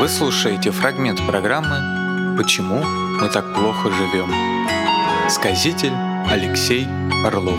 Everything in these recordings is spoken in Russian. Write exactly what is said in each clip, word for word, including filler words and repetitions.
Вы слушаете фрагмент программы «Почему мы так плохо живем?» Сказитель Алексей Орлов.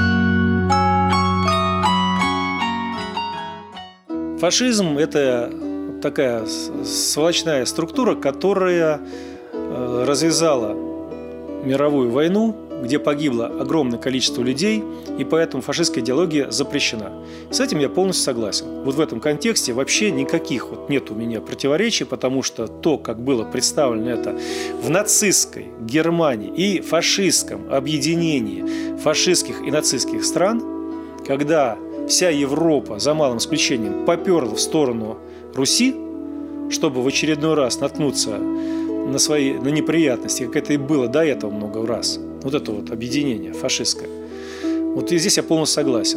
Фашизм – это такая сволочная структура, которая развязала мировую войну, где погибло огромное количество людей, и поэтому фашистская идеология запрещена. С этим я полностью согласен. Вот в этом контексте вообще никаких вот нет у меня противоречий, потому что то, как было представлено это в нацистской Германии и фашистском объединении фашистских и нацистских стран, когда вся Европа, за малым исключением, поперла в сторону Руси, чтобы в очередной раз наткнуться на свои на неприятности, как это и было до этого много раз. Вот это вот объединение фашистское. Вот и здесь я полностью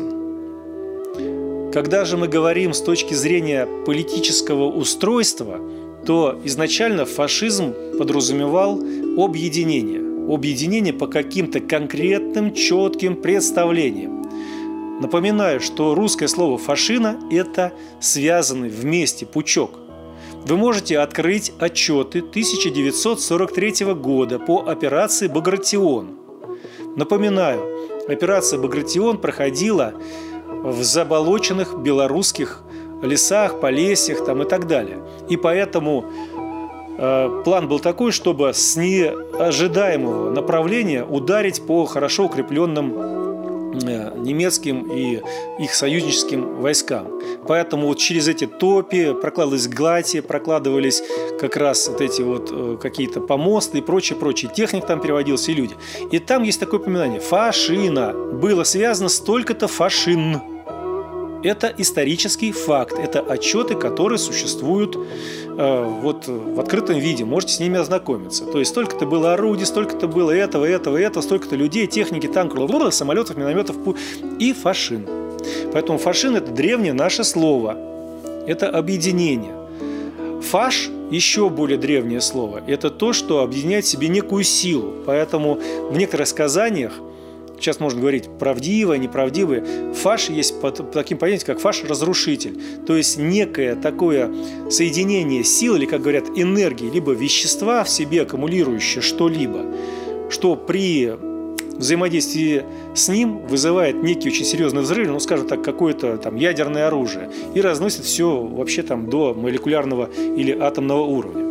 согласен. Когда же мы говорим с точки зрения политического устройства, то изначально фашизм подразумевал объединение. Объединение по каким-то конкретным, четким представлениям. Напоминаю, что русское слово «фашина» – это связанный вместе пучок. Вы можете открыть отчеты тысяча девятьсот сорок третьего года по операции «Багратион». Напоминаю, операция «Багратион» проходила в заболоченных белорусских лесах, полесьях там, и так далее. И поэтому э, план был такой, чтобы с неожидаемого направления ударить по хорошо укрепленным немецким и их союзническим войскам. Поэтому вот через эти топи прокладывались гати, прокладывались как раз вот эти вот какие-то помосты и прочее, прочее. Техник там переводился и люди. И там есть такое упоминание. Фашина. Было связано столько-то фашин. Это исторический факт. Это отчеты, которые существуют э, вот, в открытом виде. Можете с ними ознакомиться. То есть столько-то было орудий, столько-то было этого, этого, этого, столько-то людей, техники, танков, самолетов, минометов и фашин. Поэтому фашин – это древнее наше слово. Это объединение. Фаш – еще более древнее слово. Это то, что объединяет в себе некую силу. Поэтому в некоторых сказаниях, сейчас можно говорить правдивое, неправдивое. Фаш есть под таким понятием, как фаш-разрушитель. То есть некое такое соединение сил, или, как говорят, энергии, либо вещества в себе аккумулирующее что-либо, что при взаимодействии с ним вызывает некий очень серьезный взрыв, ну, скажем так, какое-то там ядерное оружие, и разносит все вообще там до молекулярного или атомного уровня.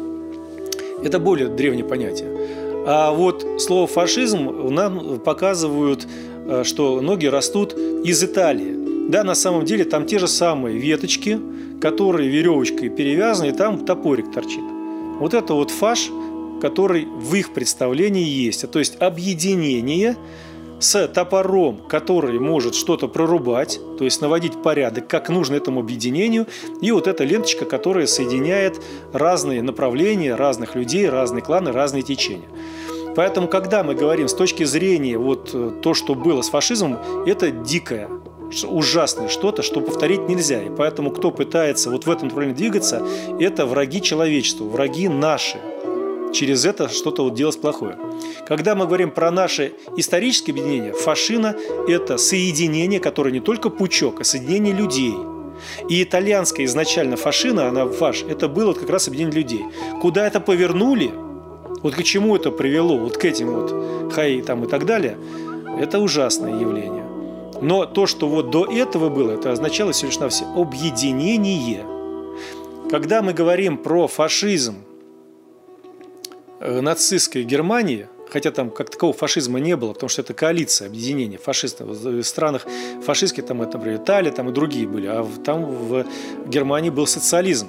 Это более древнее понятие. А вот слово «фашизм» нам показывают, что ноги растут из Италии. Да, на самом деле там те же самые веточки, которые веревочкой перевязаны, и там топорик торчит. Вот это вот фаш, который в их представлении есть. То есть объединение с топором, который может что-то прорубать, то есть наводить порядок, как нужно этому объединению, и вот эта ленточка, которая соединяет разные направления, разных людей, разные кланы, разные течения. Поэтому, когда мы говорим с точки зрения вот то, что было с фашизмом, это дикое, ужасное что-то, что повторить нельзя. И поэтому, кто пытается вот в этом направлении двигаться, это враги человечества, враги наши. Через это что-то вот делать плохое. Когда мы говорим про наше историческое объединение, фашина – это соединение, которое не только пучок, а соединение людей. И итальянская изначально фашина, она фаш, это было как раз объединение людей. Куда это повернули, вот к чему это привело, вот к этим вот хай там и так далее, это ужасное явление. Но то, что вот до этого было, это означало всего лишь навсего объединение. Когда мы говорим про фашизм нацистской Германии, хотя там как такового фашизма не было, потому что это коалиция, объединение фашистов. В странах фашистских, там, это, например, Италия там и другие были, а там в Германии был социализм.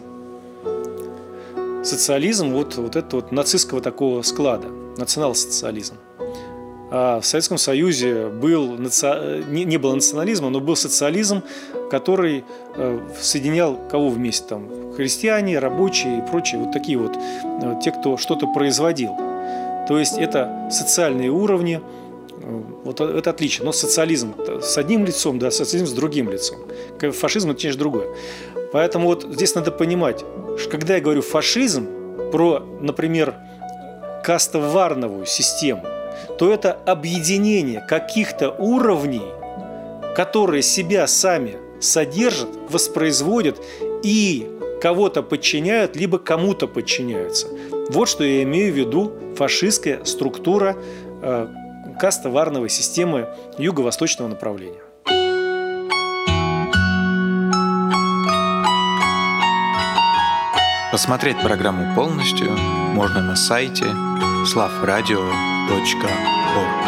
Социализм вот, вот это вот нацистского такого склада, национал-социализм. А в Советском Союзе был, не, не было национализма, но был социализм, который соединял кого вместе? Там, крестьяне, рабочие и прочие, вот такие вот, те, кто что-то производил. То есть это социальные уровни, вот это отличие. Но социализм с одним лицом, да, социализм с другим лицом. Фашизм – это нечто другое. Поэтому вот здесь надо понимать, что когда я говорю фашизм про, например, кастоварновую систему, то это объединение каких-то уровней, которые себя сами содержат, воспроизводят и кого-то подчиняют, либо кому-то подчиняются. Вот что я имею в виду фашистская структура э, кастоварной системы юго-восточного направления. Посмотреть программу полностью можно на сайте славрадио точка орг.